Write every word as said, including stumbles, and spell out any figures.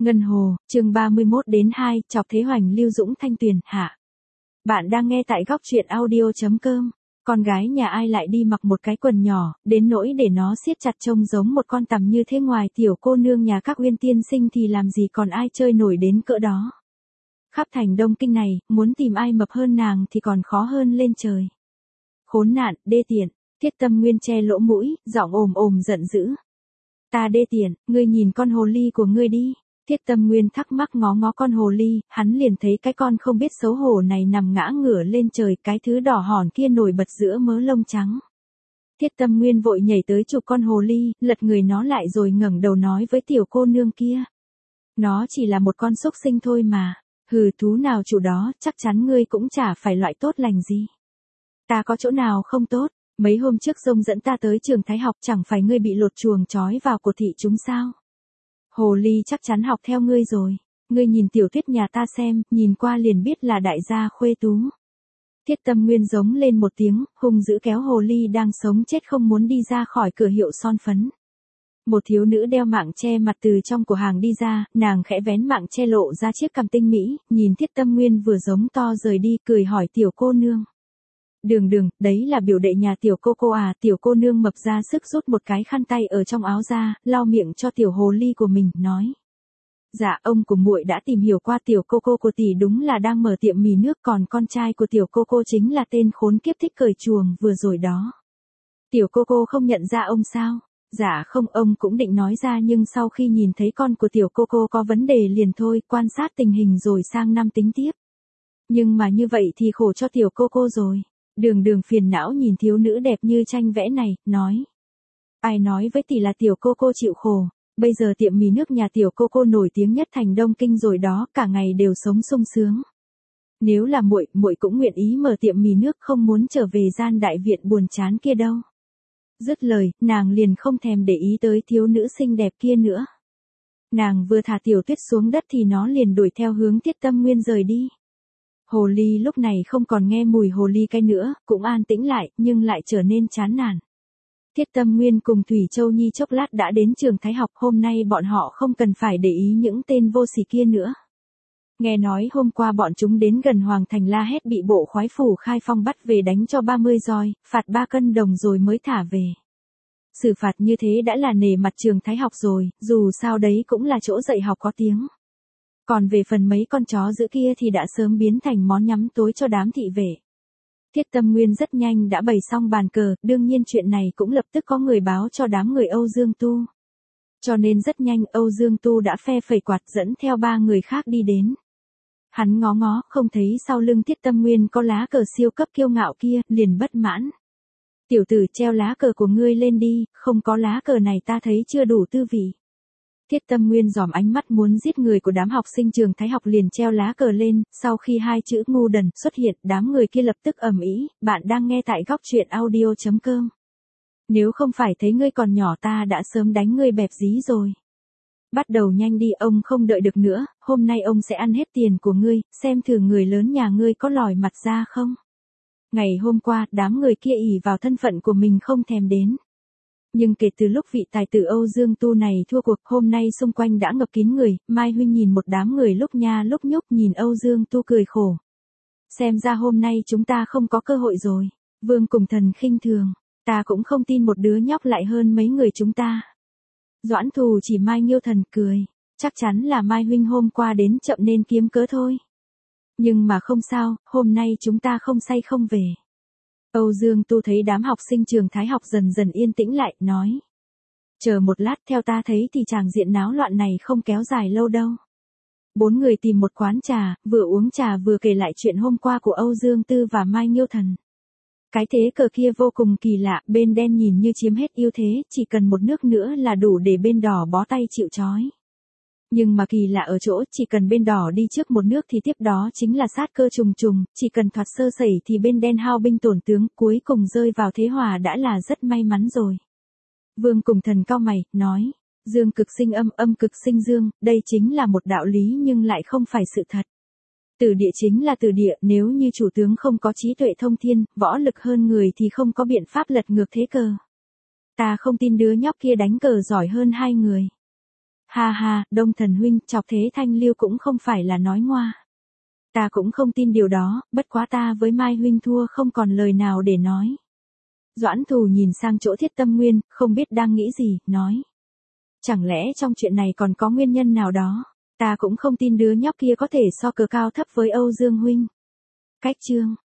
Ngân Hồ, chương ba mươi mốt đến hai, chọc thế hoành Lưu Dũng Thanh Tuyền, hạ. Bạn đang nghe tại góc truyện audio chấm com. Con gái nhà ai lại đi mặc một cái quần nhỏ, đến nỗi để nó siết chặt trông giống một con tằm như thế, ngoài tiểu cô nương nhà các Uyên tiên sinh thì làm gì còn ai chơi nổi đến cỡ đó. Khắp thành Đông Kinh này, muốn tìm ai mập hơn nàng thì còn khó hơn lên trời. Khốn nạn, đê tiện, Thiết Tâm Nguyên che lỗ mũi, giọng ồm ồm giận dữ. Ta đê tiện, ngươi nhìn con hồ ly của ngươi đi. Thiết Tâm Nguyên thắc mắc ngó ngó con hồ ly, hắn liền thấy cái con không biết xấu hổ này nằm ngã ngửa lên trời, cái thứ đỏ hòn kia nổi bật giữa mớ lông trắng. Thiết Tâm Nguyên vội nhảy tới chụp con hồ ly, lật người nó lại rồi ngẩng đầu nói với tiểu cô nương kia. Nó chỉ là một con súc sinh thôi mà, hừ, thú nào chủ đó, chắc chắn ngươi cũng chả phải loại tốt lành gì. Ta có chỗ nào không tốt, mấy hôm trước Rông dẫn ta tới trường Thái học, chẳng phải ngươi bị lột chuồng trói vào cột thị chúng sao? Hồ ly chắc chắn học theo ngươi rồi, ngươi nhìn tiểu Tuyết nhà ta xem, nhìn qua liền biết là đại gia khuê tú. Thiết Tâm Nguyên giống lên một tiếng, hung dữ kéo hồ ly đang sống chết không muốn đi ra khỏi cửa hiệu son phấn. Một thiếu nữ đeo mạng che mặt từ trong cửa hàng đi ra, nàng khẽ vén mạng che lộ ra chiếc cằm tinh mỹ, nhìn Thiết Tâm Nguyên vừa giống to rời đi, cười hỏi tiểu cô nương. Đường đường, đấy là biểu đệ nhà tiểu cô cô à? Tiểu cô nương mập ra sức rút một cái khăn tay ở trong áo ra, lau miệng cho tiểu hồ ly của mình, nói. Dạ, ông của muội đã tìm hiểu qua, tiểu cô cô của tỷ đúng là đang mở tiệm mì nước, còn con trai của tiểu cô cô chính là tên khốn kiếp thích cởi chuồng vừa rồi đó. Tiểu cô cô không nhận ra ông sao? Dạ không, ông cũng định nói ra nhưng sau khi nhìn thấy con của tiểu cô cô có vấn đề liền thôi, quan sát tình hình rồi sang năm tính tiếp. Nhưng mà như vậy thì khổ cho tiểu cô cô rồi. Đường đường phiền não nhìn thiếu nữ đẹp như tranh vẽ này, nói. Ai nói với tỷ là tiểu cô cô chịu khổ, bây giờ tiệm mì nước nhà tiểu cô cô nổi tiếng nhất thành Đông Kinh rồi đó, cả ngày đều sống sung sướng. Nếu là muội, muội cũng nguyện ý mở tiệm mì nước, không muốn trở về gian đại viện buồn chán kia đâu. Dứt lời, nàng liền không thèm để ý tới thiếu nữ xinh đẹp kia nữa. Nàng vừa thả tiểu Tuyết xuống đất thì nó liền đuổi theo hướng Thiết Tâm Nguyên rời đi. Hồ ly lúc này không còn nghe mùi hồ ly cái nữa, cũng an tĩnh lại, nhưng lại trở nên chán nản. Thiết Tâm Nguyên cùng Thủy Châu Nhi chốc lát đã đến trường Thái học, hôm nay bọn họ không cần phải để ý những tên vô sỉ kia nữa. Nghe nói hôm qua bọn chúng đến gần Hoàng Thành la hét bị bộ khoái phủ Khai Phong bắt về đánh cho ba mươi roi, phạt ba cân đồng rồi mới thả về. Xử phạt như thế đã là nể mặt trường Thái học rồi, dù sao đấy cũng là chỗ dạy học có tiếng. Còn về phần mấy con chó giữ kia thì đã sớm biến thành món nhắm tối cho đám thị vệ. Thiết Tâm Nguyên rất nhanh đã bày xong bàn cờ, đương nhiên chuyện này cũng lập tức có người báo cho đám người Âu Dương Tu. Cho nên rất nhanh Âu Dương Tu đã phe phẩy quạt dẫn theo ba người khác đi đến. Hắn ngó ngó, không thấy sau lưng Thiết Tâm Nguyên có lá cờ siêu cấp kiêu ngạo kia, liền bất mãn. Tiểu tử, treo lá cờ của ngươi lên đi, không có lá cờ này ta thấy chưa đủ tư vị. Thiết Tâm Nguyên dòm ánh mắt muốn giết người của đám học sinh trường Thái học liền treo lá cờ lên, sau khi hai chữ ngu đần xuất hiện, đám người kia lập tức ầm ĩ. Bạn đang nghe tại góc truyện audio chấm com. Nếu không phải thấy ngươi còn nhỏ ta đã sớm đánh ngươi bẹp dí rồi. Bắt đầu nhanh đi, ông không đợi được nữa, hôm nay ông sẽ ăn hết tiền của ngươi, xem thử người lớn nhà ngươi có lòi mặt ra không. Ngày hôm qua, đám người kia ỷ vào thân phận của mình không thèm đến. Nhưng kể từ lúc vị tài tử Âu Dương Tu này thua cuộc, hôm nay xung quanh đã ngập kín người, Mai Huynh nhìn một đám người lúc nha lúc nhúc, nhìn Âu Dương Tu cười khổ. Xem ra hôm nay chúng ta không có cơ hội rồi. Vương Cùng Thần khinh thường, ta cũng không tin một đứa nhóc lại hơn mấy người chúng ta. Doãn Thù chỉ Mai Nghiêu Thần cười, chắc chắn là Mai Huynh hôm qua đến chậm nên kiếm cớ thôi. Nhưng mà không sao, hôm nay chúng ta không say không về. Âu Dương Tu thấy đám học sinh trường Thái học dần dần yên tĩnh lại, nói. Chờ một lát, theo ta thấy thì tràng diện náo loạn này không kéo dài lâu đâu. Bốn người tìm một quán trà, vừa uống trà vừa kể lại chuyện hôm qua của Âu Dương Tư và Mai Nghiêu Thần. Cái thế cờ kia vô cùng kỳ lạ, bên đen nhìn như chiếm hết ưu thế, chỉ cần một nước nữa là đủ để bên đỏ bó tay chịu trói. Nhưng mà kỳ lạ ở chỗ, chỉ cần bên đỏ đi trước một nước thì tiếp đó chính là sát cơ trùng trùng, chỉ cần thoạt sơ sẩy thì bên đen hao binh tổn tướng, cuối cùng rơi vào thế hòa đã là rất may mắn rồi. Vương Cùng Thần cau mày, nói, dương cực sinh âm, âm cực sinh dương, đây chính là một đạo lý nhưng lại không phải sự thật. Tử địa chính là tử địa, nếu như chủ tướng không có trí tuệ thông thiên, võ lực hơn người thì không có biện pháp lật ngược thế cờ. Ta không tin đứa nhóc kia đánh cờ giỏi hơn hai người. Ha ha, Đông Thần huynh, chọc thế Thanh Lưu cũng không phải là nói ngoa. Ta cũng không tin điều đó, bất quá ta với Mai huynh thua không còn lời nào để nói. Doãn Thù nhìn sang chỗ Thiết Tâm Nguyên, không biết đang nghĩ gì, nói. Chẳng lẽ trong chuyện này còn có nguyên nhân nào đó? Ta cũng không tin đứa nhóc kia có thể so cờ cao thấp với Âu Dương huynh. Cách chương